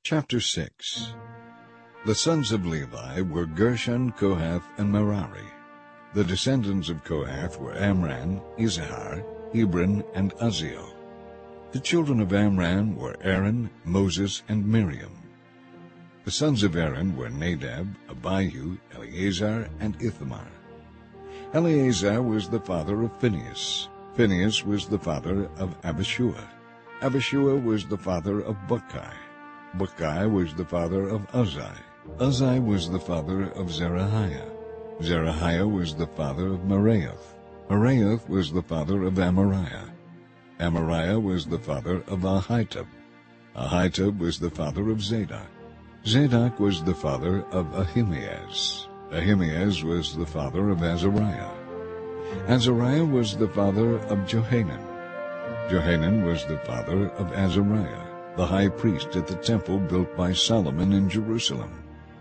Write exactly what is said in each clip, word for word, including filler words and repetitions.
Chapter six. The sons of Levi were Gershon, Kohath, and Merari. The descendants of Kohath were Amram, Izhar, Hebron, and Uzziel. The children of Amram were Aaron, Moses, and Miriam. The sons of Aaron were Nadab, Abihu, Eleazar, and Ithamar. Eleazar was the father of Phinehas. Phinehas was the father of Abishua. Abishua was the father of Bukki. Bukki was the father of Uzzi. Uzzi was the father of Zerahiah. Zerahiah was the father of Meraioth. Meraioth was the father of Amariah. Amariah was the father of Ahitub. Ahitub was the father of Zadok. Zadok was the father of Ahimaaz. Ahimaaz was the father of Azariah. Azariah was the father of Johanan. Johanan was the father of Azariah, the high priest at the temple built by Solomon in Jerusalem.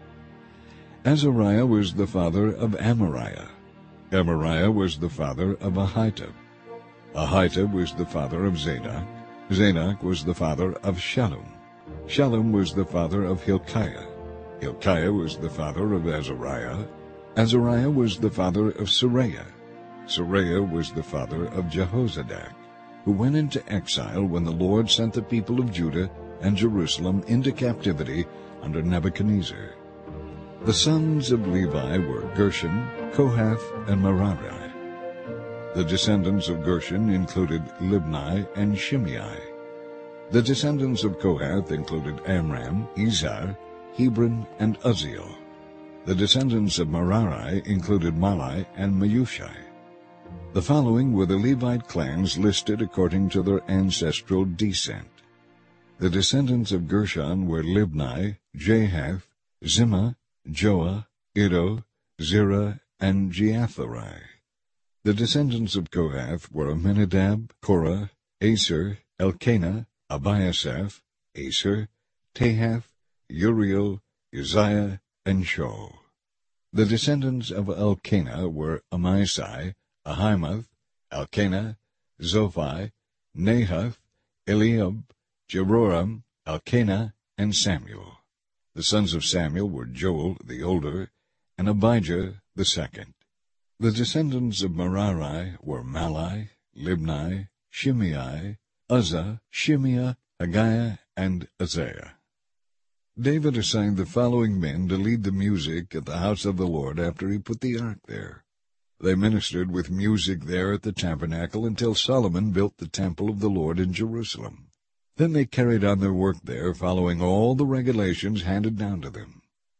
Azariah was the father of Amariah. Amariah was the father of Ahitub. Ahitub was the father of Zadok. Zadok was the father of Shallum. Shallum was the father of Hilkiah. Hilkiah was the father of Azariah. Azariah was the father of Seraiah. Seraiah was the father of Jehozadak, who went into exile when the Lord sent the people of Judah and Jerusalem into captivity under Nebuchadnezzar. The sons of Levi were Gershon, Kohath, and Merari. The descendants of Gershon included Libni and Shimei. The descendants of Kohath included Amram, Izhar, Hebron, and Uzziel. The descendants of Merari included Mahli and Meushi. The following were the Levite clans listed according to their ancestral descent. The descendants of Gershon were Libni, Jahath, Zimmah, Joah, Iddo, Zerah, and Jeatherai. The descendants of Kohath were Aminadab, Korah, Aser, Elkanah, Abiasaph, Aser, Tahath, Uriel, Uzziah, and Shoal. The descendants of Elkanah were Amasai, Ahimath, Elkanah, Zophai, Nahath, Eliab, Jeroram, Elkanah, and Samuel. The sons of Samuel were Joel the older, and Abijah the second. The descendants of Merari were Mahli, Libni, Shimei, Uzzah, Shimea, Haggiah, and Isaiah. David assigned the following men to lead the music at the house of the Lord after he put the ark there. They ministered with music there at the tabernacle until Solomon built the temple of the Lord in Jerusalem. Then they carried on their work there, following all the regulations handed down to them.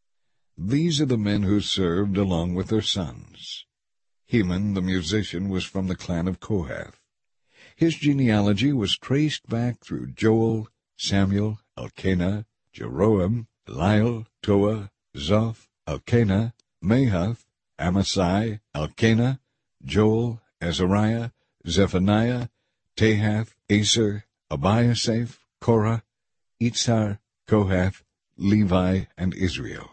These are the men who served along with their sons. Heman the musician was from the clan of Kohath. His genealogy was traced back through Joel, Samuel, Elkanah, Jeroam, Eliel, Toah, Zoph, Elkanah, Mahath, Amasai, Elkanah, Joel, Azariah, Zephaniah, Tahath, Aser, Abiasaph, Korah, Itzhar, Kohath, Levi, and Israel.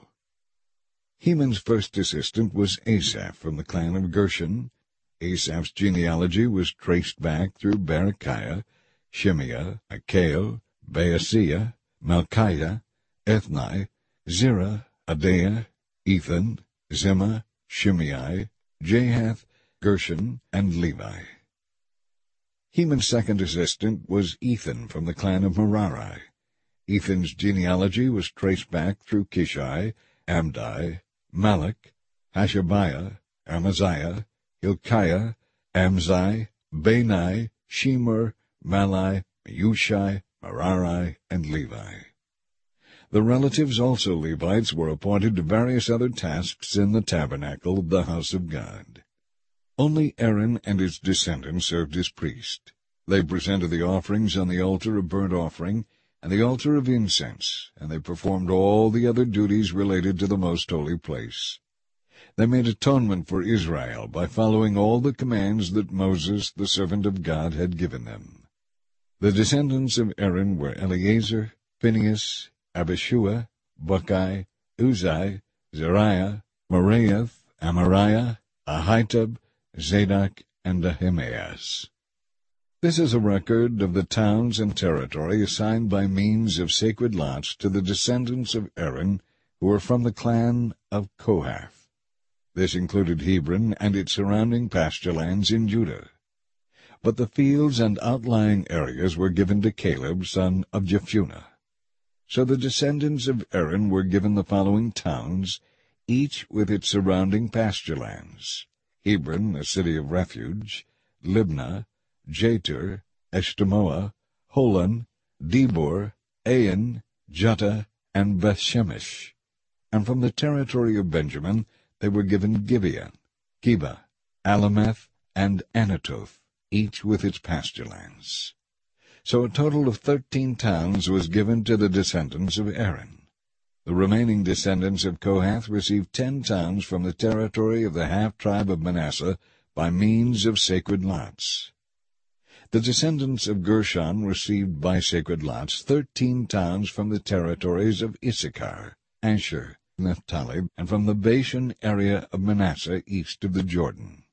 Heman's first assistant was Asaph from the clan of Gershon. Asaph's genealogy was traced back through Berechiah, Shimea, Akael, Baaseiah, Malchiah, Ethni, Zerah, Adaiah, Ethan, Zimmah, Shimei, Jahath, Gershon, and Levi. Heman's second assistant was Ethan from the clan of Merari. Ethan's genealogy was traced back through Kishai, Amdi, Malach, Hashabiah, Amaziah, Hilkiah, Amzi, Bani, Shemer, Mahli, Meushi, Merari, and Levi. The relatives, also Levites, were appointed to various other tasks in the tabernacle of the house of God. Only Aaron and his descendants served as priest. They presented the offerings on the altar of burnt offering and the altar of incense, and they performed all the other duties related to the most holy place. They made atonement for Israel by following all the commands that Moses, the servant of God, had given them. The descendants of Aaron were Eleazar, Phinehas, Abishua, Bukki, Uzzi, Zariah, Meraioth, Amariah, Ahitub, Zadok, and Ahimaaz. This is a record of the towns and territory assigned by means of sacred lots to the descendants of Aaron who were from the clan of Kohath. This included Hebron and its surrounding pasture lands in Judah. But the fields and outlying areas were given to Caleb, son of Jephunneh. So the descendants of Aaron were given the following towns, each with its surrounding pasture lands: Hebron, a city of refuge; Libnah, Jatir, Eshtemoa, Holon, Debor, Ain, Juttah, and Bethshemesh. And from the territory of Benjamin they were given Gibeon, Geba, Alameth, and Anatoth, each with its pasture lands. So a total of thirteen towns was given to the descendants of Aaron. The remaining descendants of Kohath received ten towns from the territory of the half-tribe of Manasseh by means of sacred lots. The descendants of Gershon received by sacred lots thirteen towns from the territories of Issachar, Asher, Naphtali, and from the Bashan area of Manasseh east of the Jordan.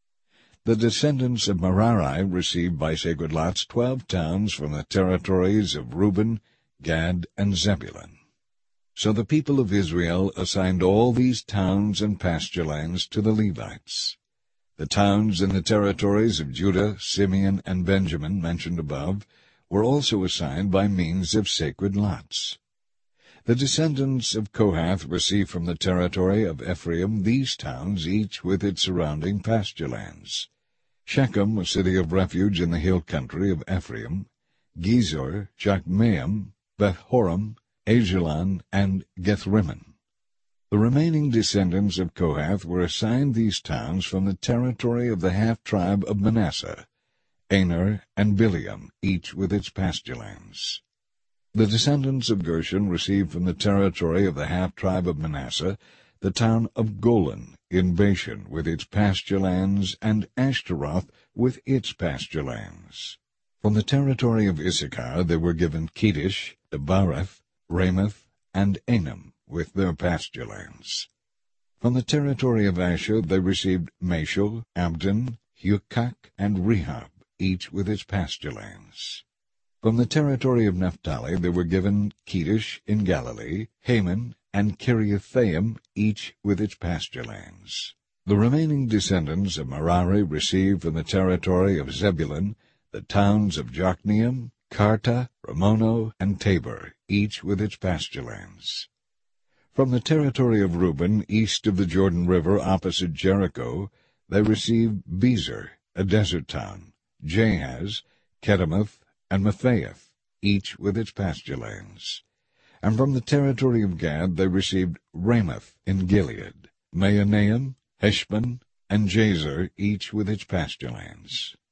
The descendants of Merari received by sacred lots twelve towns from the territories of Reuben, Gad, and Zebulun. So the people of Israel assigned all these towns and pasture lands to the Levites. The towns in the territories of Judah, Simeon, and Benjamin mentioned above were also assigned by means of sacred lots. The descendants of Kohath received from the territory of Ephraim these towns, each with its surrounding pasture lands: Shechem, a city of refuge in the hill country of Ephraim; Gezor, Jokmeam, Beth-horon, Ajalon, and Gethrimmon. The remaining descendants of Kohath were assigned these towns from the territory of the half-tribe of Manasseh: Aner and Bileam, each with its pasture lands. The descendants of Gershon received from the territory of the half-tribe of Manasseh the town of Golan in Bashan with its pasture lands, and Ashtaroth with its pasture lands. From the territory of Issachar they were given Kedesh, Debareth, Ramoth, and Anam with their pasture lands. From the territory of Asher they received Mashal, Abdon, Hukak, and Rehob, each with its pasture lands. From the territory of Naphtali they were given Kedesh in Galilee, Haman, and Kiriathaim, each with its pasture lands. The remaining descendants of Merari received from the territory of Zebulun the towns of Jokneam, Karta, Ramono, and Tabor, each with its pasture lands. From the territory of Reuben, east of the Jordan River opposite Jericho, they received Bezer, a desert town, Jahaz, Kedemoth, and Mephaeth, each with its pasture lands. And from the territory of Gad they received Ramoth in Gilead, Mahanaim, Heshbon, and Jazer, each with its pasture lands.